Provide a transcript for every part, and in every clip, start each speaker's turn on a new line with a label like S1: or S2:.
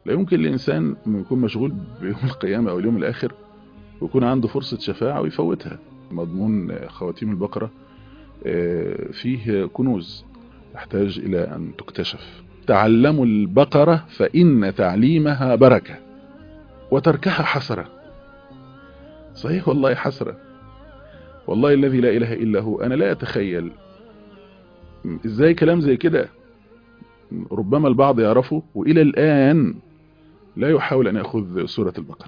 S1: لا يمكن الإنسان يكون مشغول بيوم القيامة أو اليوم الآخر ويكون عنده فرصة شفاعة ويفوتها. مضمون خواتيم البقرة فيه كنوز تحتاج إلى أن تكتشف. تعلموا البقرة فإن تعليمها بركة وتركها حسرة. صحيح والله حسرة. والله الذي لا إله إلا هو أنا لا أتخيل إزاي كلام زي كده ربما البعض يعرفه وإلى الآن لا يحاول أن يأخذ سورة البقرة.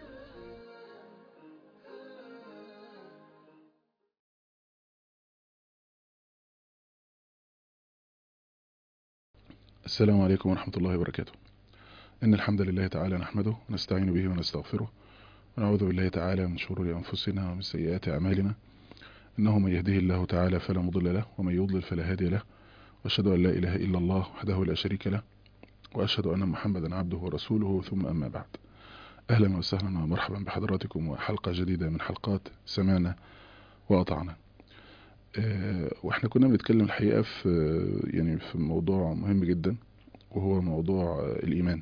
S1: السلام عليكم ورحمة الله وبركاته. إن الحمد لله تعالى نحمده ونستعين به ونستغفره ونعوذ بالله تعالى من شرور أنفسنا ومن سيئات أعمالنا. إنه من يهده الله تعالى فلا مضل له ومن يضلل فلا هادي له، وأشهد أن لا إله إلا الله وحده لا شريك له، وأشهد أن محمدا عبده ورسوله، ثم أما بعد. أهلا وسهلا ومرحبا بحضراتكم وحلقة جديدة من حلقات سمعنا وأطعنا. وإحنا كنا بنتكلم الحقيقة في موضوع مهم جدا، وهو موضوع الإيمان.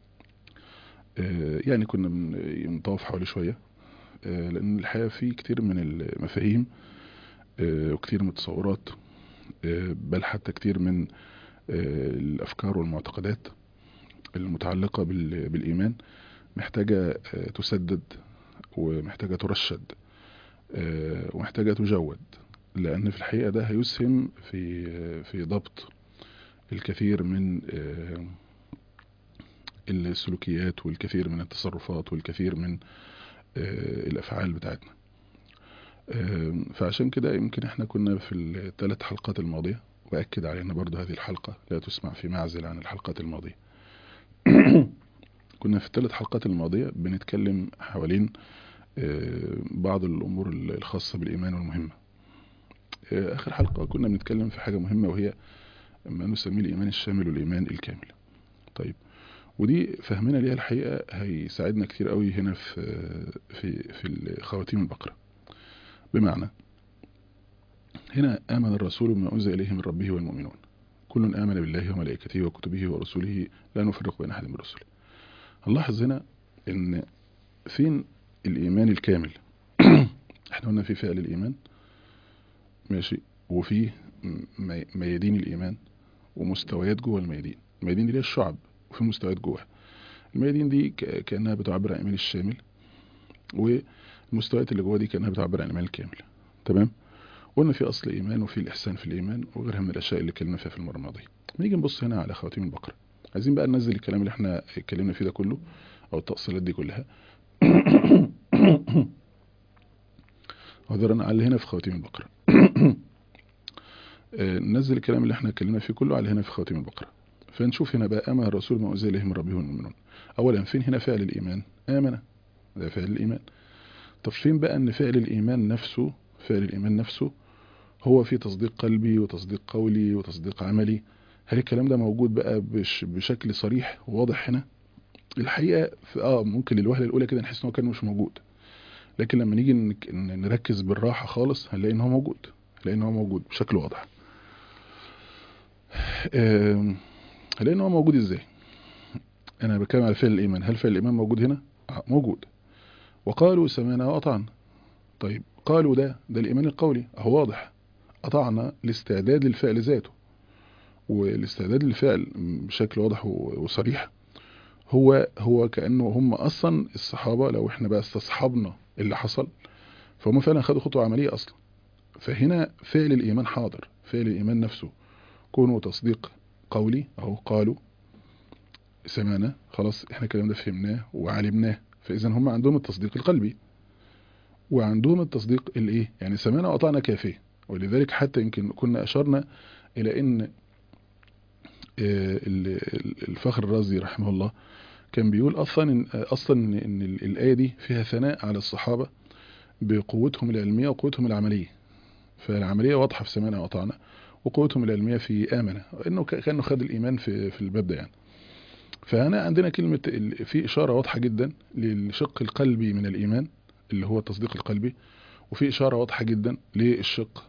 S1: يعني كنا بنطوف حوالي شوية، لأن الحقيقة في كتير من المفاهيم وكتير من التصورات، بل حتى كتير من الأفكار والمعتقدات المتعلقة بالإيمان محتاجة تسدد، ومحتاجة ترشد، ومحتاجة تجود، لأن في الحقيقة ده هيسهم في ضبط الكثير من السلوكيات والكثير من التصرفات والكثير من الأفعال بتاعتنا. فعشان كده يمكن احنا كنا في الثلاث حلقات الماضية، وأكد علينا برضو هذه الحلقة لا تسمع في معزل عن الحلقات الماضية. كنا في الثلاث حلقات الماضية بنتكلم حوالين بعض الأمور الخاصة بالإيمان والمهمة. آخر حلقة كنا بنتكلم في حاجة مهمة، وهي ما نسميه الإيمان الشامل والإيمان الكامل. طيب، ودي فهمنا ليها الحقيقة هيساعدنا كتير قوي هنا في خواتيم البقرة. بمعنى هنا آمن الرسول بما أنزل إليه من ربه والمؤمنون كل آمن بالله وملائكته وكتبه ورسله لا نفرق بين أحد من رسله. هنلاحظ هنا إن فين الإيمان الكامل؟ احنا قلنا في فعل الإيمان، ماشي، وفي ميادين الإيمان ومستويات جوه الميادين. الميادين دي ليها الشعب، وفي مستويات جوه. الميادين دي كأنها بتعبر عن الإيمان الشامل، والمستويات اللي جوه دي كأنها بتعبر عن الإيمان الكامل. تمام. قلنا في أصل إيمان، وفي الإحسان في الإيمان، وغيرها من الأشياء اللي اتكلمنا فيها في المرة الماضية. نيجي نبص هنا على خواتيم البقرة. عايزين بقى ننزل الكلام اللي احنا اتكلمنا فيه ده كله، أو التأصيلات دي كلها عذرا على هنا في خواتيم البقرة. ننزل الكلام اللي احنا اتكلمنا فيه كله على هنا في خواتيم البقرة. فنشوف هنا بقى آمن الرسول ما أنزل إليه من ربه والمؤمنون. أولا فين هنا فعل الإيمان؟ آمن، ده فعل الإيمان. طب فين بقى أن فعل الإيمان نفسه، فعل الإيمان نفسه هو في تصديق قلبي وتصديق قولي وتصديق عملي؟ هل الكلام ده موجود بقى بشكل صريح وواضح هنا؟ الحقيقة ممكن للوهلة الأولى كده نحس إنه كان مش موجود، لكن لما نيجي نركز بالراحة خالص هنلاقي إن هو موجود، هنلاقي إن هو موجود بشكل واضح. هنلاقي إن هو موجود إزاي؟ أنا بتكلم على فعل الإيمان. هل فعل الإيمان موجود هنا؟ موجود. وقالوا سمعنا وأطعنا. طيب، قالوا ده الإيمان القولي أهو واضح. أطعنا الاستعداد للفعل ذاته، والاستعداد للفعل بشكل واضح وصريح. هو كأنه هم أصلا الصحابة، لو احنا بقى استصحابنا اللي حصل، فهم فعلا خدوا خطوة عملية أصلا. فهنا فعل الإيمان حاضر، فعل الإيمان نفسه كونه تصديق قولي أهو. قالوا سمعنا، خلاص احنا الكلام ده فهمناه وعلمناه. فإذا هم عندهم التصديق القلبي، وعندهم التصديق الايه، يعني سمعنا وأطعنا كافيه. ولذلك حتى يمكن كنا أشرنا إلى أن الفخر الرازي رحمه الله كان بيقول أصلا إن الآية دي فيها ثناء على الصحابة بقوتهم العلمية وقوتهم العملية. فالعملية واضحة في سمعنا وأطعنا، وقوتهم العلمية في آمنة، إنه كأنه خد الإيمان في الباب ده يعني. فهنا عندنا كلمة في إشارة واضحة جدا للشق القلبي من الإيمان اللي هو التصديق القلبي، وفي إشارة واضحة جدا للشق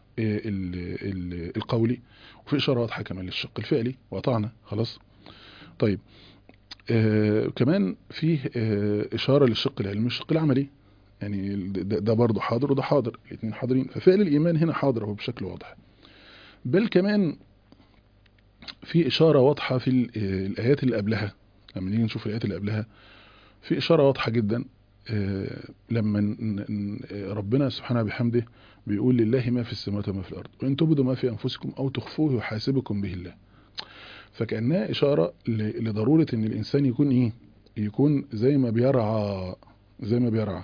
S1: القولي، وفي إشارة واضحة كمان للشق الفعلي وأطعنا. خلاص. طيب، كمان فيه إشارة للشق العلمي والشق العملي. يعني ده برضه حاضر وده حاضر، الاثنين حاضرين. ففعل الإيمان هنا حاضر هو بشكل واضح. بل كمان في إشارة واضحة في الآيات اللي قبلها. لما نيجي نشوف الآيات اللي قبلها في إشارة واضحة جدا. لما ربنا سبحانه بحمده بيقول لله ما في السماوات وما في الأرض وإن تبدوا ما في أنفسكم أو تخفوه يحاسبكم به الله. فكأنها إشارة لضرورة إن الإنسان يكون إيه، يكون زي ما بيرعى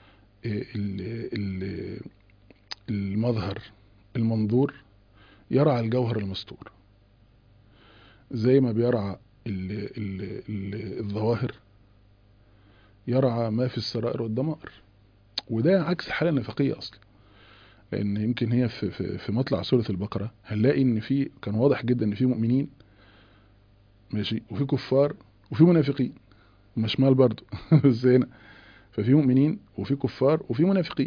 S1: المظهر المنظور، يرعى الجوهر المستور. زي ما بيرعى الظواهر، يرعى ما في السرائر والضمائر. وده عكس الحالة النفقية أصلا. لأن يمكن هي في مطلع سورة البقرة هنلاقي إن كان واضح جدا إن في مؤمنين ماشي، وفي كفار وفي منافقين، مشمال برضو بس هنا ففي مؤمنين وفي كفار وفي منافقين.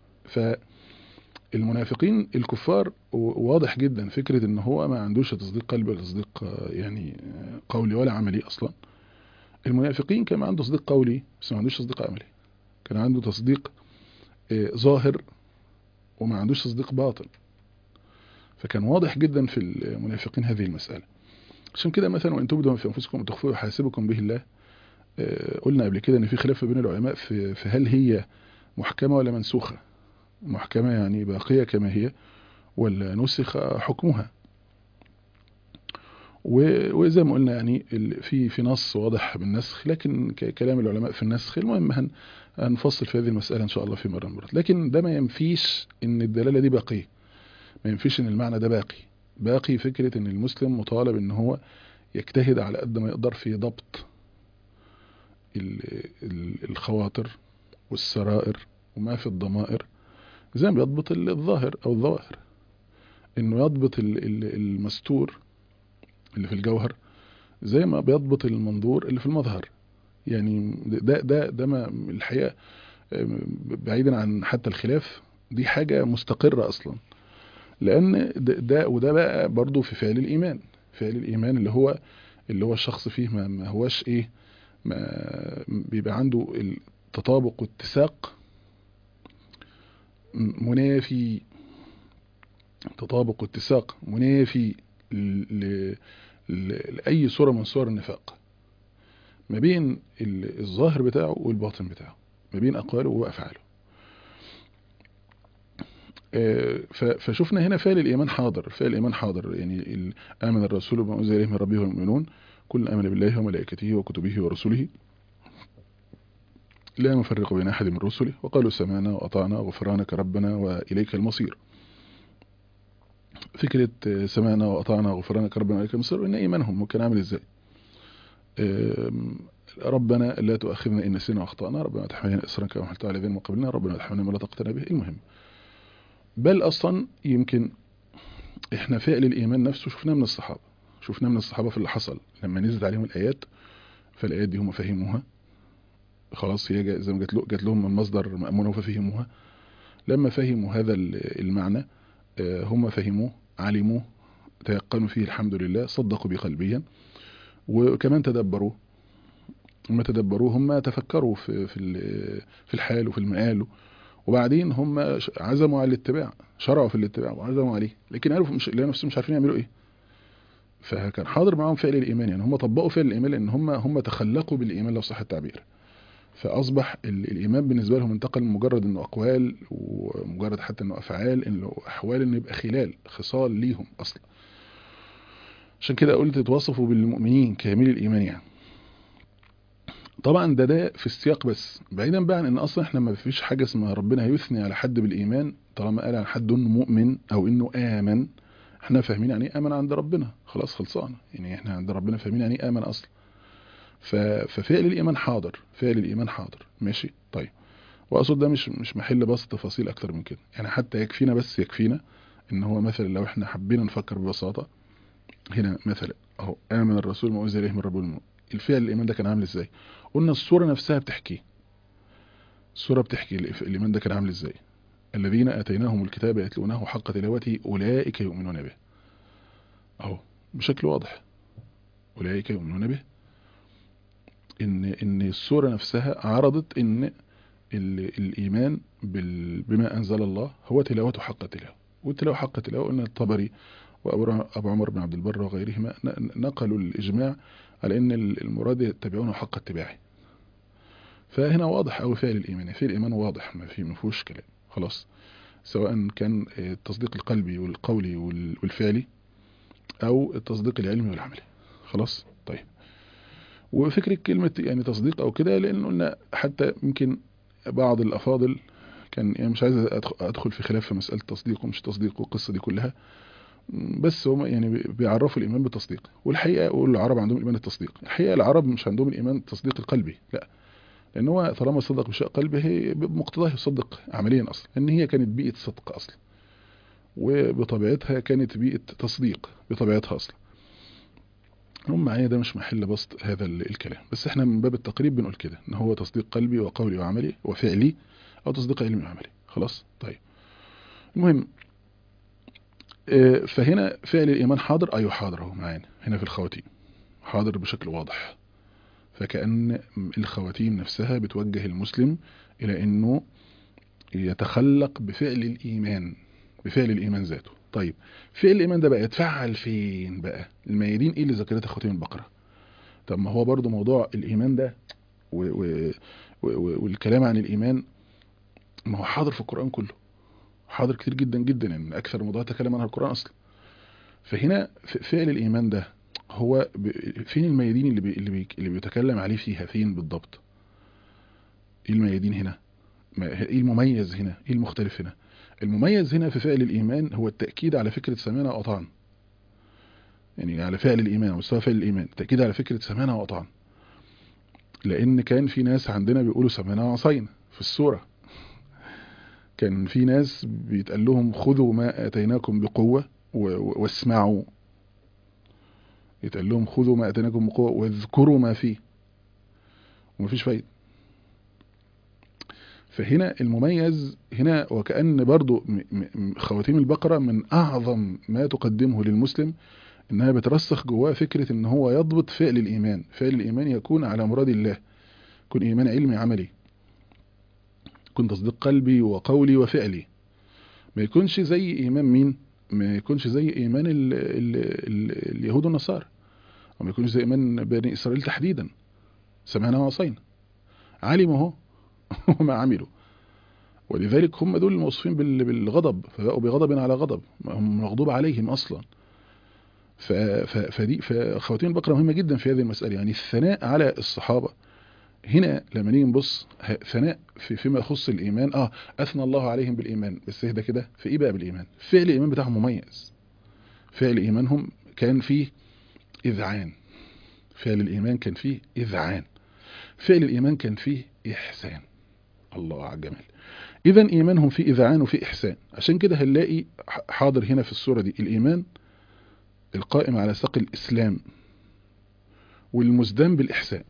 S1: فالمنافقين الكفار واضح جدا فكرة ان هو ما عندوش تصديق قلبي ولا تصديق يعني قولي ولا عملي اصلا. المنافقين كان عنده تصديق قولي بس ما عندوش تصديق عملي. كان عنده تصديق ظاهر وما عندوش تصديق باطن. فكان واضح جدا في المنافقين هذه المسألة. عشان كده مثلا وان تبدوا ما في انفسكم وتخفوه يحاسبكم به الله. قلنا قبل كده ان في خلاف بين العلماء في هل هي محكمة ولا منسوخة. محكمة يعني باقية كما هي، ولا نسخ حكمها. وزي ما قلنا يعني في نص واضح بالنسخ، لكن كلام العلماء في النسخ. المهم هنفصل في هذه المسألة ان شاء الله في مرة من المرات. لكن ده ما ينفيش ان الدلالة دي باقية، ما ينفيش ان المعنى ده باقي فكرة ان المسلم مطالب ان هو يجتهد على قد ما يقدر في ضبط الخواطر والسرائر وما في الضمائر، زي ما بيضبط الظاهر او الظواهر. انه يضبط المستور اللي في الجوهر زي ما بيضبط المنظور اللي في المظهر. يعني ده ما الحقيقة بعيدا عن حتى الخلاف، دي حاجة مستقرة اصلا. لان وده بقى برضو في فعل الايمان. فعل الايمان اللي هو الشخص فيه ما هواش ايه، ما بيبقى عنده التطابق واتساق منافي. تطابق واتساق منافي لأي صورة من صور النفاق، ما بين الظاهر بتاعه والباطن بتاعه، ما بين أقواله وأفعاله. فشفنا هنا فعل الإيمان حاضر. فعل الإيمان حاضر يعني آمن الرسول بما أنزل إليه من ربه والمؤمنون كل آمن بالله وملائكته وكتبه ورسله لا نفرق بين أحد من رسله وقالوا سمعنا وأطعنا غفرانك ربنا وإليك المصير. فكرة سمعنا وأطعنا غفرانك ربنا وإليك المصير، إن إيمانهم كان عامل إزاي. ربنا لا تؤاخذنا إن نسينا وأخطأنا، ربنا تحملنا إصرا كما حملته على الذين من قبلنا، ربنا تحملنا ما لا طاقة لنا به. المهم بل أصلا يمكن إحنا فعل الإيمان نفسه شفناه من الصحابة في اللي حصل لما نزلت عليهم الآيات. فالآيات دي هم فهموها خلاص، هي زي ما جات لهم من مصدر مأمونه ففهموها. لما فهموا هذا المعنى هم فهموه، علموه، تيقنوا فيه الحمد لله، صدقوا بقلبيا، وكمان تدبروه. هم تدبروه، هم تفكروا في الحال وفي المآل. وبعدين هم عزموا على الاتباع، شرعوا في الاتباع وعزموا عليه، لكن عرفوا نفسهم مش عارفين يعملوا ايه. فكان حاضر معاهم فعل الإيمان. يعني هم طبقوا فعل الإيمان لأن هم تخلقوا بالإيمان لو صح التعبير. فأصبح الإيمان بالنسبة لهم انتقل من مجرد أنه أقوال ومجرد حتى أنه أفعال، أنه أحوال، أنه يبقى خصال ليهم أصلا. عشان كده قلت توصفوا بالمؤمنين كامل الإيمان. يعني طبعا ده في السياق بس، بعيدا بقى عن ان اصلا احنا ما فيش حاجة اسمها ربنا هيثني على حد بالإيمان طالما قال عن حد انه مؤمن او انه آمن. احنا فاهمين يعني آمن عند ربنا، خلاص خلصانة. يعني احنا عند ربنا فاهمين يعني آمن اصلا. ففعل الإيمان حاضر، فعل الإيمان حاضر ماشي. طيب واقصد ده مش محل بس تفاصيل اكتر من كده. يعني حتى يكفينا ان هو مثلا لو احنا حبينا نفكر ببساطة هنا مثلا اهو آمن الرسول ما أنزل إليه من ربه والمؤمنون. الفعل الإيمان ده كان عامل ازاي؟ قلنا الصورة نفسها بتحكي. الصورة بتحكي الإيمان ده كان عامل ازاي. الذين آتيناهم الكتاب يتلونه حق تلاوته أولئك يؤمنون به. اهو بشكل واضح أولئك يؤمنون به. ان السورة نفسها عرضت ان الإيمان بما أنزل الله هو تلاوته حق تلاوة، والتلاوة حق تلاوة أن الطبري وأبو عمر بن عبد البر وغيرهما نقلوا الإجماع على أن المراد يتبعونه حق اتباعه. فهنا واضح أو فعل الإيمان، فعل الإيمان واضح ما فيهوش كلام خلاص، سواء كان التصديق القلبي والقولي والفعلي أو التصديق العلمي والعملي خلاص. طيب، وفكرة كلمة يعني تصديق أو كده، لأن قلنا حتى يمكن بعض الأفاضل كان يعني مش عايز أدخل في خلاف في مسألة تصديق ومش تصديق والقصة دي كلها، بس هم يعني بيعرفوا الإيمان بالتصديق، والحقيقة والعرب عندهم الإيمان التصديق. الحقيقة العرب مش عندهم الإيمان التصديق القلبي، لا، لأن هو طالما صدق بشيء قلبي هي بمقتضاه يصدق عمليا أصلا، لأن هي كانت بيئة صدق أصلا، وبطبيعتها كانت بيئة تصديق بطبيعتها أصلا. هم معايا ده مش محل بسط هذا الكلام، بس احنا من باب التقريب بنقول كده ان هو تصديق قلبي وقولي وعملي وفعلي، او تصديق علمي وعملي خلاص. طيب، المهم فهنا فعل الإيمان حاضر، أيوه حاضر اهو معانا هنا في الخواتيم، حاضر بشكل واضح. فكأن الخواتيم نفسها بتوجه المسلم إلى أنه يتخلق بفعل الإيمان، بفعل الإيمان ذاته. طيب، فعل الإيمان ده بقى يتفعل فين بقى؟ الميادين إيه اللي ذكرتها خواتيم البقرة؟ طب ما هو برضو موضوع الإيمان ده والكلام عن الإيمان ما هو حاضر في القرآن كله، حاضر كتير جدا جدا، يعني من أكثر الموضوعات تكلم عنها القرآن أصلا. فهنا فعل الإيمان ده هو فين الميادين اللي بيتكلم عليه فيها، فين بالضبط؟ ايه الميادين هنا؟ ايه المميز هنا؟ ايه المختلف هنا؟ المميز هنا في فعل الإيمان هو التأكيد على فكرة سمعنا وأطعنا، يعني على فعل الإيمان ومستوى فعل الإيمان، التأكيد على فكرة سمعنا وأطعنا. لأن كان في ناس عندنا بيقولوا سمعنا وعصينا في السورة، كان في ناس بيتقال لهم خذوا ما آتيناكم بقوة واسمعوا، يتقال لهم خذوا ما آتيناكم بقوة واذكروا ما فيه، ومفيش فايدة. فهنا المميز هنا، وكأن برضو خواتيم البقرة من أعظم ما تقدمه للمسلم إنها بترسخ جواه فكرة إن هو يضبط فعل الإيمان، فعل الإيمان يكون على مراد الله، يكون إيمان علمي عملي، يكون تصديق قلبي وقولي وفعلي، ما يكونش زي إيمان مين؟ ما يكونش زي إيمان اليهود والنصارى، وما يكونش زي إيمان بني إسرائيل تحديدا، سمعنا وعصينا، علموا هو وما عملوا، ولذلك هم دول الموصوفين بالغضب، فبقوا بغضب على غضب، هم مغضوب عليهم أصلا. فخواتيم البقرة مهمة جدا في هذه المسألة، يعني الثناء على الصحابة هنا لما نيجي نبص ثناء فيما يخص الإيمان، أثنى الله عليهم بالإيمان، بس ده كده في إيه بقى بالإيمان؟ فعل الإيمان بتاعهم مميز، فعل إيمانهم كان فيه إذعان، فعل الإيمان كان فيه إذعان، فعل الإيمان كان فيه إحسان. الله على الجمال. إذن إيمانهم فيه إذعان وفيه إحسان، عشان كده هنلاقي حاضر هنا في السورة دي الإيمان القائم على ساق الإسلام والمزدان بالإحسان،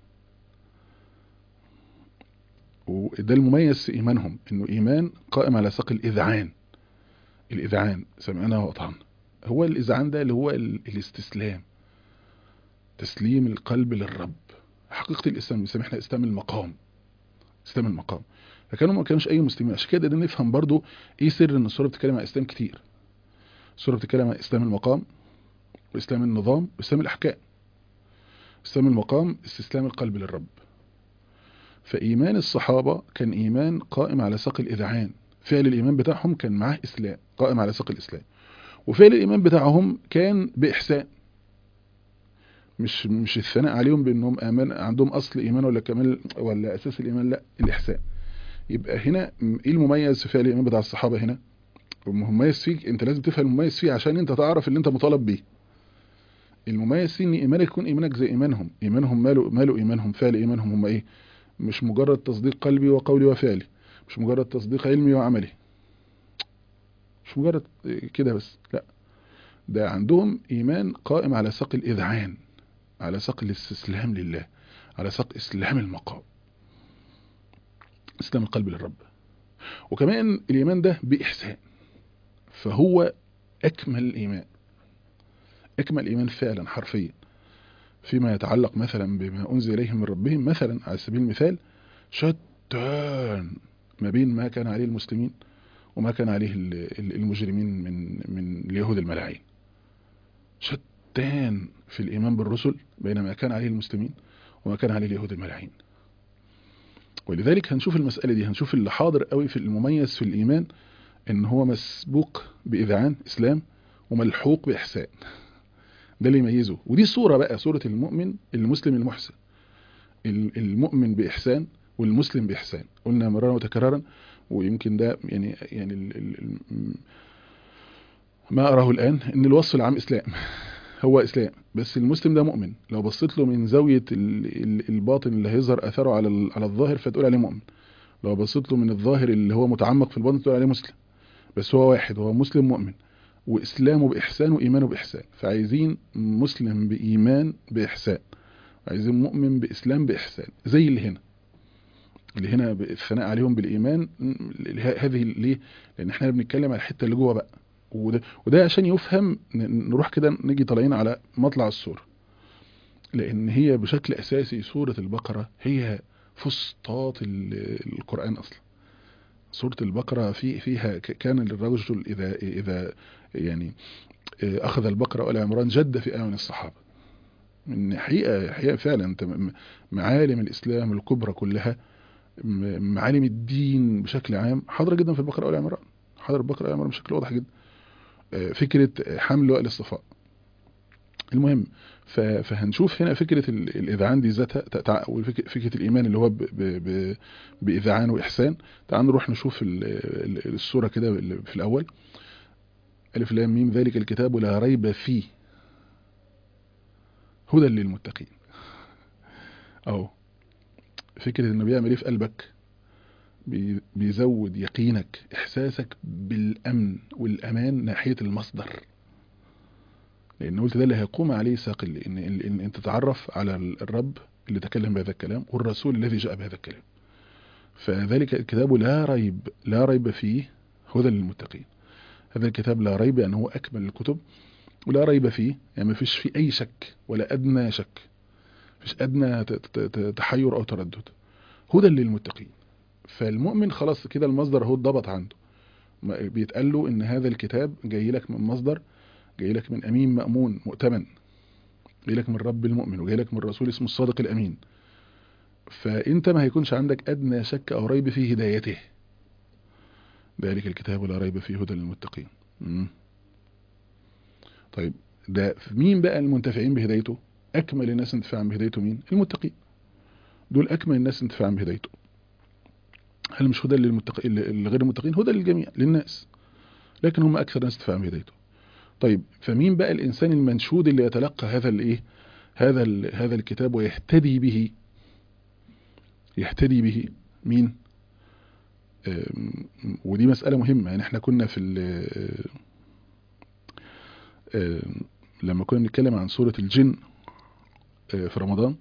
S1: وده المميز في إيمانهم، إنه إيمان قائم على ساق الإذعان، الإذعان سمعنا وأطعنا، هو الإذعان ده اللي هو الاستسلام، تسليم القلب للرب، حقيقة الإسلام بنسميها احنا إسلام المقام، إسلام المقام. فكانوا ما كانوش أي مسلمين، عشان كده نفهم برضو إيه سر إن السورة بتتكلم عن إسلام كتير. السورة بتتكلم عن إسلام المقام وإسلام النظام وإسلام الأحكام. إسلام المقام استسلام القلب للرب، فإيمان الصحابة كان إيمان قائم على ساق الإذعان، فعل الإيمان بتاعهم كان معاه إسلام قائم على ساق الإسلام، وفعل الإيمان بتاعهم كان بإحسان، مش الثناء عليهم بأنهم آمن عندهم أصل إيمان ولا كمال ولا أساس الإيمان، لا، الإحسان. يبقى هنا إيه المميز في فعل الإيمان بتاع الصحابة هنا؟ المميز فيك أنت لازم تفهم المميز فيه عشان أنت تعرف اللي أنت مطالب بيه. المميز فيه إن إيمانك يكون إيمانك زي إيمانهم. إيمانهم ماله إيمانهم، فعل إيمانهم هم إيه؟ مش مجرد تصديق قلبي وقولي وفعلي، مش مجرد تصديق علمي وعملي، مش مجرد كده بس، لا، ده عندهم إيمان قائم على ساق الإذعان، على ساق الاستسلام لله، على ساق إسلام المقام، إسلام القلب للرب. وكمان الإيمان ده بإحسان، فهو أكمل الإيمان، أكمل الإيمان فعلا حرفيا. فيما يتعلق مثلا بما أنزل إليهم من ربهم، مثلا على سبيل المثال شتان ما بين ما كان عليه المسلمين وما كان عليه المجرمين من اليهود الملاعين. شتان في الإيمان بالرسل بين ما كان عليه المسلمين وما كان عليه اليهود الملاعين. ولذلك هنشوف المسألة دي، هنشوف اللي حاضر قوي في المميز في الإيمان إن هو مسبوق بإذعان إسلام وملحوق بإحسان. ده اللي يميزه. ودي صورة بقى، صورة المؤمن المسلم المحسن، المؤمن بإحسان والمسلم بإحسان. قلنا مرارا وتكرارا، ويمكن ده يعني ما أراه الآن إن الوصف العام إسلام هو إسلام، بس المسلم ده مؤمن. لو بصيت له من زاوية الباطن اللي هيظهر أثره على الظاهر فتقول عليه مؤمن، لو بصيت له من الظاهر اللي هو متعمق في الباطن تقول عليه مسلم. بس هو واحد، هو مسلم مؤمن، وإسلامه بإحسان وإيمانه بإحسان. فعايزين مسلم بإيمان بإحسان، عايزين مؤمن بإسلام بإحسان، زي اللي هنا الثناء عليهم بالإيمان. هذه ليه؟ لأن احنا بنتكلم على الحتة اللي جوه بقى، وده عشان يفهم نروح كده نيجي طالعين على مطلع السورة، لأن هي بشكل أساسي سورة البقرة هي فسطاط القرآن أصلا. سورة البقرة فيها كان للرجل إذا يعني أخذ البقرة وآل عمران جد في أعين الصحابة. من حقيقة فعلا انت معالم الإسلام الكبرى كلها، معالم الدين بشكل عام حاضرة جدا في البقرة وآل عمران، حاضر البقرة وآل عمران بشكل واضح جدا. فكرة حمل وائل الصفاء. المهم فهنشوف هنا فكرة الإذعان دي ذاتها، وفكرة الإيمان اللي هو بإذعان وإحسان. تعالوا نروح نشوف السورة كده في الأول. ألف لام ميم ذلك الكتاب لا ريب فيه هدى للمتقين. أو فكرة إنه بيعمل إيه في قلبك؟ بيزود يقينك، إحساسك بالأمن والأمان ناحية المصدر، لأن قلت ده اللي هيقوم عليه ساق إن أنت تتعرف على الرب اللي تكلم بهذا الكلام والرسول الذي جاء بهذا الكلام. فذلك الكتاب لا ريب فيه هدى للمتقين. هذا الكتاب لا ريب أنه أكمل الكتب، ولا ريب فيه يعني ما فيش فيه أي شك ولا أدنى شك، فيش أدنى تحير أو تردد. هدى للمتقين. فالمؤمن خلاص كده المصدر هو اتضبط عنده، بيتقال له إن هذا الكتاب جاي لك من مصدر، جاي لك من أمين مأمون مؤتمن، جاي لك من رب المؤمن، وجاي لك من رسول اسمه الصادق الأمين. فأنت ما هيكونش عندك أدنى شك أو ريب في هدايته. ذلك الكتاب لا ريب فيه هدى للمتقين. طيب ده مين بقى المنتفعين بهدايته؟ أكمل الناس انتفاعا بهدايته مين؟ المتقين. دول أكمل الناس انتفاعا بهدايته. هل مش هدى للمتقين؟ الغير المتقين هدى للجميع للناس، لكن هم أكثر ناس انتفاعا بهدايته. طيب فمين بقى الإنسان المنشود اللي يتلقى هذا الكتاب ويهتدي به؟ يهتدي به مين؟ ودي مسألة مهمة. يعني احنا كنا في لما كنا نتكلم عن سورة الجن في رمضان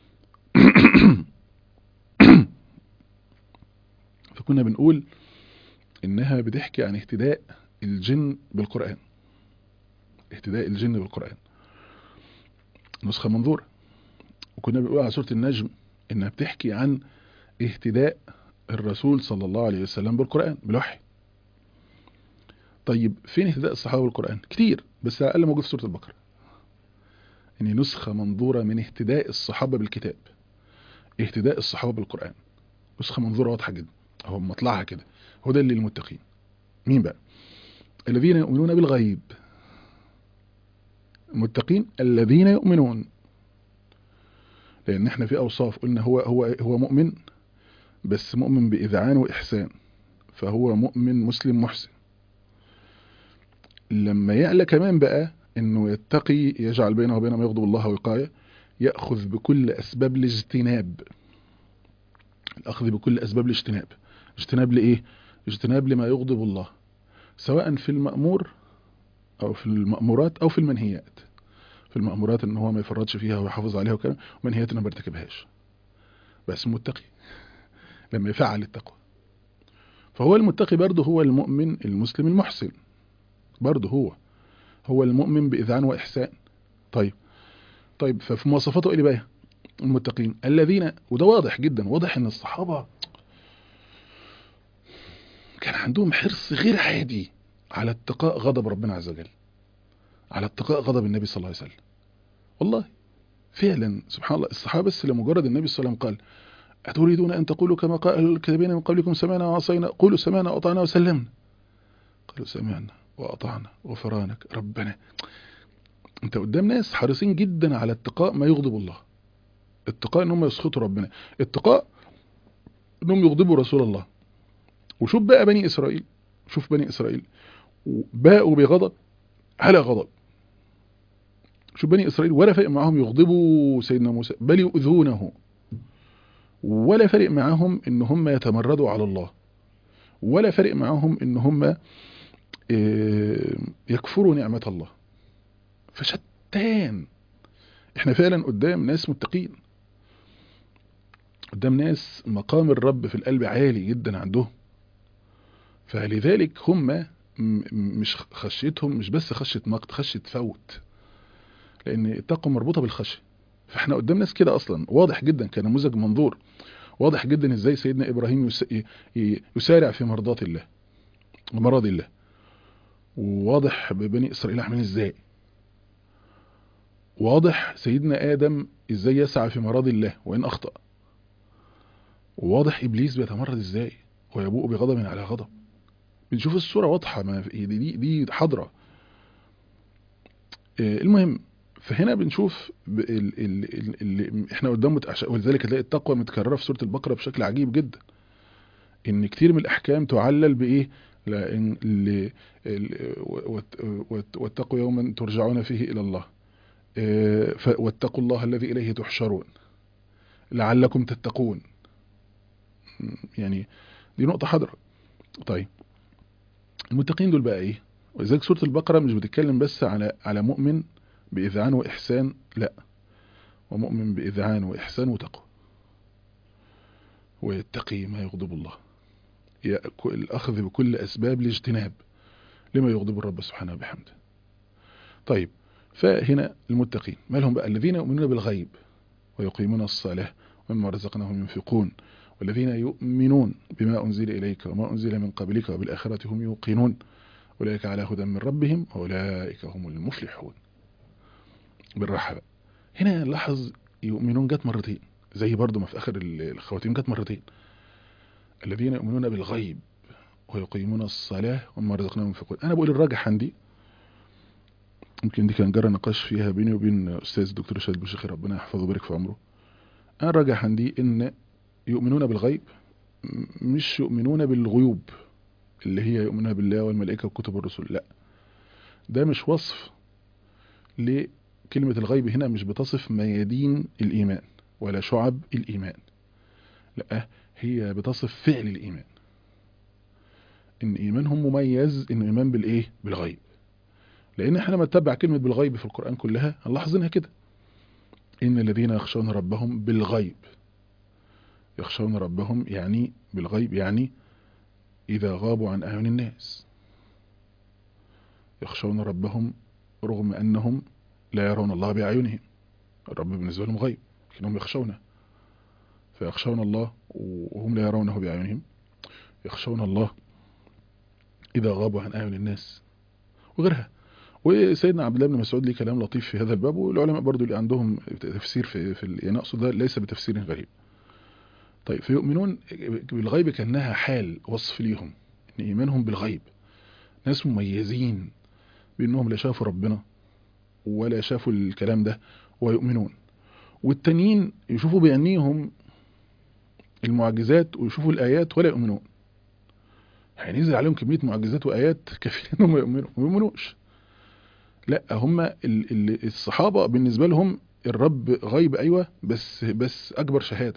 S1: فكنا بنقول إنها بتحكي عن اهتداء الجن بالقرآن. اهتداء الجن بالقرآن نسخة منظورة. وكنا بنقول على سورة النجم إنها بتحكي عن اهتداء الرسول صلى الله عليه وسلم بالقرآن بالوحي. طيب فين اهتداء الصحابة بالقرآن؟ كتير، بس على الأقل موجود في سورة البقرة. إن نسخة منظورة من اهتداء الصحابة بالكتاب، اهتداء الصحابة بالقرآن، نسخة منظورة واضحة جدا أهو مطلعها كده. هدى للمتقين. مين بقى؟ الذين يؤمنون بالغيب. المتقين الذين يؤمنون، لأن احنا في أوصاف قلنا هو مؤمن، بس مؤمن بإذعان وإحسان، فهو مؤمن مسلم محسن. لما يعلى كمان بقى إنه يتقي يجعل بينه وبين ما يغضب الله وقاية، يأخذ بكل أسباب الاجتناب. الأخذ بكل أسباب الاجتناب. اجتناب لإيه؟ اجتناب لما يغضب الله، سواء في المأمور أو في المأمورات أو في المنهيات. في المأمورات إن هو ما يفرطش فيها ويحافظ عليها وكذا، ومنهيات إنه ما يرتكبهاش. بس متقي لما يفعل التقوى. فهو المتقي برضه هو المؤمن المسلم المحسن، برضه هو المؤمن بإذعان وإحسان. طيب طيب ففي مواصفاته ايه اللي بقى المتقين الذين، وده واضح جدا، واضح ان الصحابة كان عندهم حرص غير عادي على اتقاء غضب ربنا عز وجل، على اتقاء غضب النبي صلى الله عليه وسلم. والله فعلا سبحان الله، الصحابة بس لمجرد النبي صلى الله عليه وسلم قال أتريدون أن تقولوا كما قال الكذبين من قبلكم سمعنا وعصينا، قولوا سمعنا وأطعنا وسلمنا، قالوا سمعنا وأطعنا غفرانك ربنا. انت قدام ناس حريصين جدا على اتقاء ما يغضب الله، اتقاء انهم يسخطوا ربنا، اتقاء انهم يغضبوا رسول الله. وشوف بقى بني إسرائيل، شوف بني إسرائيل باءوا بغضب على غضب. شوف بني إسرائيل ولا فرق معهم يغضبوا سيدنا موسى بل يؤذونه، ولا فرق معهم ان هم يتمردوا على الله، ولا فرق معهم ان هم يكفروا نعمة الله. فشتان، احنا فعلا قدام ناس متقين، قدام ناس مقام الرب في القلب عالي جدا عندهم. فلذلك هم مش خشيتهم مش بس خشية مقت، خشية فوت، لان التقوى مربوطة بالخشية. فاحنا قدام ناس كده اصلا واضح جدا كنموذج منظور، واضح جدا ازاي سيدنا ابراهيم يسارع في مرضات الله ومراضي الله، وواضح ببني اسرائيل عاملين ازاي، واضح سيدنا ادم ازاي يسعى في مراضي الله وان اخطأ، وواضح ابليس بيتمرد ازاي ويبوء بغضب على غضب. بنشوف الصورة واضحة، ما دي حضرة. المهم فهنا بنشوف احنا قدام ولذلك تلاقي التقوى متكررة في سورة البقرة بشكل عجيب جدا، ان كتير من الاحكام تعلل بايه، لان واتقوا يوما ترجعون فيه الى الله، واتقوا الله الذي اليه تحشرون لعلكم تتقون. يعني دي نقطة حضرة. طيب المتقين دول بقى ايه؟ ولذلك سورة البقرة مش بتتكلم بس على مؤمن بإذعان وإحسان، لا، ومؤمن بإذعان وإحسان وتقوى، ويتقي ما يغضب الله، الأخذ بكل أسباب الاجتناب لما يغضب الرب سبحانه وبحمده. طيب فهنا المتقين ما لهم بقى؟ الذين يؤمنون بالغيب ويقيمون الصلاة ومما رزقناهم ينفقون، والذين يؤمنون بما أنزل إليك وما أنزل من قبلك وبالآخرة هم يوقنون، أولئك على هدى من ربهم وأولئك هم المفلحون. بالراحة بقى، هنا لاحظ يؤمنون جت مرتين، زي برضو ما في آخر الخواتيم جت مرتين. الذين يؤمنون بالغيب ويقيمون الصلاة ومما رزقناهم ينفقون. أنا بقول الراجح عندي، يمكن دي كان جرى نقاش فيها بيني وبين أستاذ الدكتور شاد بوشيخي ربنا يحفظه ويبارك في عمره. أنا الراجح عندي إن يؤمنون بالغيب مش يؤمنون بالغيوب اللي هي يؤمنون بالله والملائكة والكتب والرسل، لا، ده مش وصف لكلمة الغيب. هنا مش بتصف ميادين الإيمان ولا شعب الإيمان، لا، هي بتصف فعل الإيمان، إن إيمانهم مميز، إنه إيمان بالإيه؟ بالغيب. لأن احنا لما نتبع كلمة بالغيب في القرآن كلها نلاحظ إنها كده، إن الذين يخشون ربهم بالغيب، يخشون ربهم يعني بالغيب، يعني إذا غابوا عن أعين الناس، يخشون ربهم رغم أنهم لا يرون الله بأعينهم، الرب بالنسبة لهم غيب لكنهم يخشونه، فيخشون الله وهم لا يرونه بأعينهم، يخشون الله إذا غابوا عن أعين الناس وغيرها. وسيدنا عبد الله بن مسعود ليه كلام لطيف في هذا الباب، والعلماء برضو اللي عندهم تفسير في يعني أقصد ده ليس بتفسير غريب. طيب فيؤمنون بالغيب كأنها حال وصف ليهم، إن إيمانهم بالغيب، ناس مميزين بأنهم لا شافوا ربنا ولا شافوا الكلام ده ويؤمنون. والتانيين يشوفوا بعينيهم المعجزات ويشوفوا الآيات ولا يؤمنون، هينزل عليهم كمية معجزات وآيات كفيلة انهم يؤمنوا ما يؤمنوش. لا، هم الصحابة بالنسبة لهم الرب غيب أيوة، بس أكبر شهادة.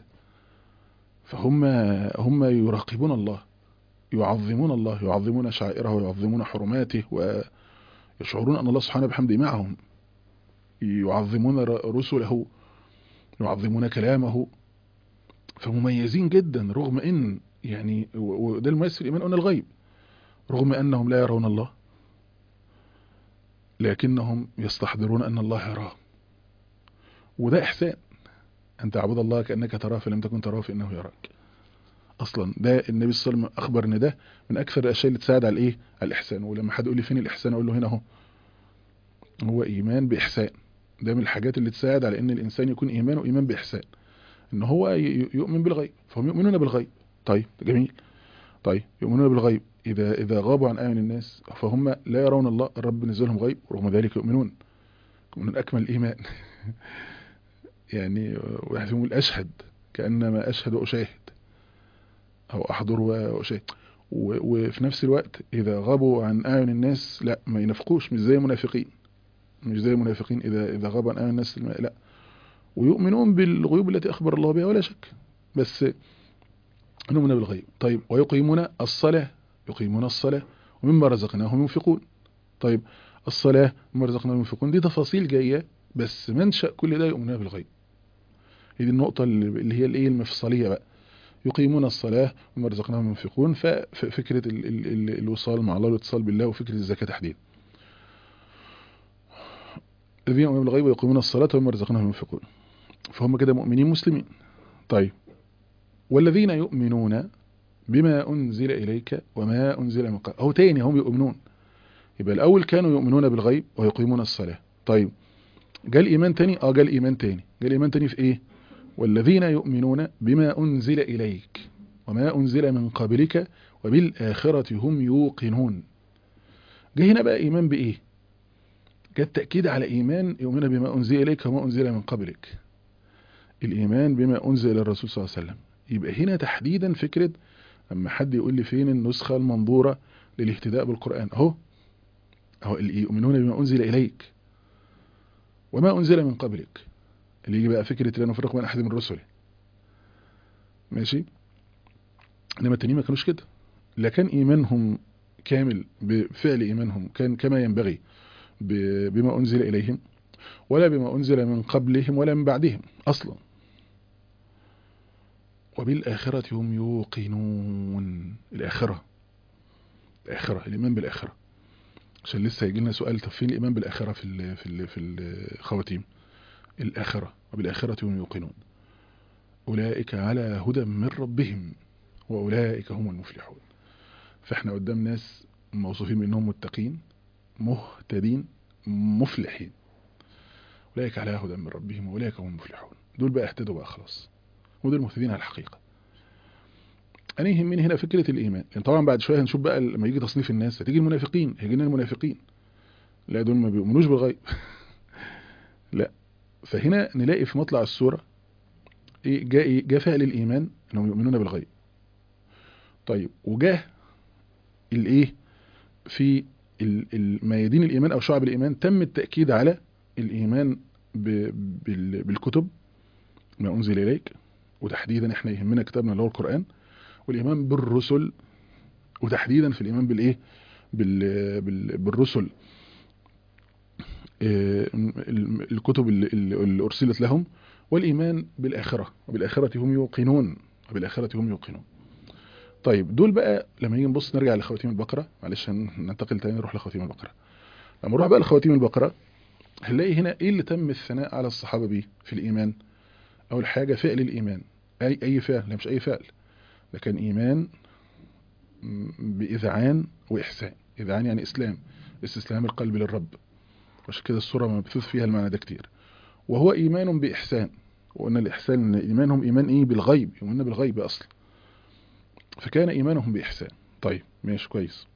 S1: فهم يراقبون الله، يعظمون الله، يعظمون شعائره ويعظمون حرماته، ويشعرون أن الله سبحانه بحمده معهم، يعظمون رسله، يعظمون كلامه. فمميزين جدا رغم ان يعني، وده المميز في الإيمان، قلنا الغيب، رغم أنهم لا يرون الله لكنهم يستحضرون أن الله يراه، وده إحسان، أن تعبد الله كأنك تراه فلم تكن تراه فإنه يراك. أصلا ده النبي صلى الله عليه وسلم أخبر إن ده من أكثر الأشياء اللي تساعد على إيه؟ على الإحسان. ولما حد يقول لي فين الإحسان أقول له هنا أهو، هو إيمان بإحسان. ده من الحاجات اللي تساعد على إن الإنسان يكون إيمانه إيمان بإحسان، إن هو يؤمن بالغيب. فهم يؤمنون بالغيب. طيب جميل. طيب يؤمنون بالغيب، إذا غابوا عن أعين الناس فهم لا يرون الله، الرب نزلهم غيب ورغم ذلك يؤمنون. من أكمل الإيمان. يعني واحد يقول أشهد كأنما أشهد وأشاهد، أو أحضر وأشاهد. وفي نفس الوقت إذا غابوا عن أعين الناس لا ما ينافقوش، مش زي المنافقين. مش زي المنافقين إذا غابوا عن أعين الناس لا، ويؤمنون بالغيوب التي أخبر الله بها ولا شك، بس يؤمنون بالغيب. طيب ويقيمون الصلاة، يقيمون الصلاة ومما رزقناهم ينفقون. طيب الصلاة ومما رزقناهم ينفقون دي تفاصيل جاية، بس منشأ كل ده يؤمنون بالغيب. هي دي النقطة اللي هي الايه المفصلية بقى. يقيمون الصلاة ومما رزقناهم ينفقون، ففكرة الوصال مع الله والاتصال بالله وفكرة الزكاة تحديدا. الذين يؤمنون بالغيب ويقيمون الصلاة ومما رزقناهم ينفقون، فهم كده مؤمنين مسلمين. طيب والذين يؤمنون بما أنزل إليك وما أنزل من قبل، أو تاني هم يؤمنون. يبقى الأول كانوا يؤمنون بالغيب ويقيمون الصلاة. طيب جاء الإيمان تاني، جاء الإيمان تاني، جاء الإيمان تاني في إيه؟ والذين يؤمنون بما أنزل إليك وما أنزل من قبلك وبالآخرة هم يوقنون. جاء هنا بقى إيمان بإيه؟ جاء التأكيد على إيمان يؤمن بما أنزل إليك وما أنزل من قبلك، الإيمان بما أنزل إلى الرسول صلى الله عليه وسلم. يبقى هنا تحديدا فكرة لما حد يقول لي فين النسخة المنظورة للاهتداء بالقرآن، أهو اللي يؤمنون بما أنزل إليك وما أنزل من قبلك، اللي يجي بقى فكرة لا نفرق بين أحد من رسله. ماشي. إنما التانيين ما كانوش كده، لا كان إيمانهم كامل بفعل إيمانهم كان كما ينبغي بما أنزل إليهم، ولا بما أنزل من قبلهم ولا من بعدهم أصلا. وبالآخرة هم يوقنون. الآخرة الإيمان بالآخرة، عشان لسه هيجي لنا سؤال طب فين الإيمان بالآخرة في الخواتيم. الآخرة وبالآخرة هم يوقنون أولئك على هدى من ربهم وأولئك هم المفلحون. فاحنا قدام ناس موصوفين بأنهم متقين مهتدين مفلحين. أولئك على هدى من ربهم وأولئك هم المفلحون. دول بقى اهتدوا بقى خلاص، ودول المهتدين على الحقيقة. أنا يهمني هنا فكرة الإيمان، يعني طبعا بعد شوية هنشوف بقى لما يجي تصنيف الناس هتيجي المنافقين، هيجي لنا المنافقين لا دول ما بيؤمنوش بالغيب. لا، فهنا نلاقي في مطلع السورة جاء فعل الإيمان أنهم يؤمنون بالغيب. طيب وجاء الإيه في الميادين الإيمان أو شعب الإيمان تم التأكيد على الإيمان بالكتب ما أنزل إليك، وتحديدا احنا يهمنا كتابنا اللي هو القرآن، والإيمان بالرسل، وتحديدا في الإيمان بالإيه بالرسل، الكتب اللي أرسلت لهم، والإيمان بالآخرة وبالآخرة هم يوقنون وبالآخرة هم يوقنون. طيب دول بقى لما نيجي نبص نرجع لخواتيم البقرة، معلش ننتقل تاني نروح لخواتيم البقرة. لما نروح بقى لخواتيم البقرة هنلاقي هنا ايه اللي تم الثناء على الصحابة بيه في الإيمان. أول حاجة فعل الإيمان، أي فعل، لا مش أي فعل، ده كان إيمان بإذعان وإحسان. إذعان يعني إسلام، استسلام القلب للرب، وعشان كده السورة مبثوث فيها المعنى ده كتير. وهو إيمان بإحسان، وأن الإحسان إيمانهم إيمان إيه بالغيب، يؤمنون بالغيب أصلا، فكان إيمانهم بإحسان. طيب ماشي كويس.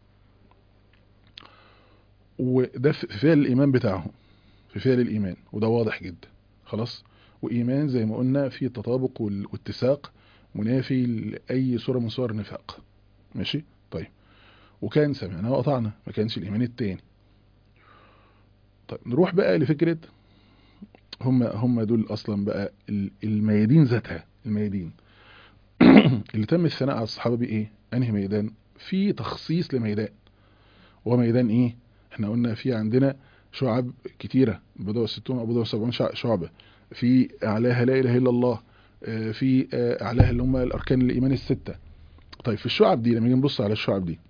S1: وده في فعل الإيمان بتاعهم، في فعل الإيمان، وده واضح جدا خلاص. وإيمان زي ما قلنا في تطابق واتساق منافي لأي صورة من صور النفاق. ماشي. طيب وكان سمعنا وأطعنا، ما كانش الإيمان التاني. طيب نروح بقى لفكرة هم دول أصلا بقى الميادين ذاتها، الميادين اللي تم الثناء على الصحابة بإيه؟ أنهي ميدان؟ في تخصيص لميدان، وهو ميدان إيه؟ احنا قلنا في عندنا شعب كتيرة، بدأوا 60 أو بدأوا 70 شعبة، في أعلاها لا إله إلا الله، في أعلاها اللي هم الأركان الإيمان الستة. طيب في الشعب دي لما نيجي نبص على الشعب دي،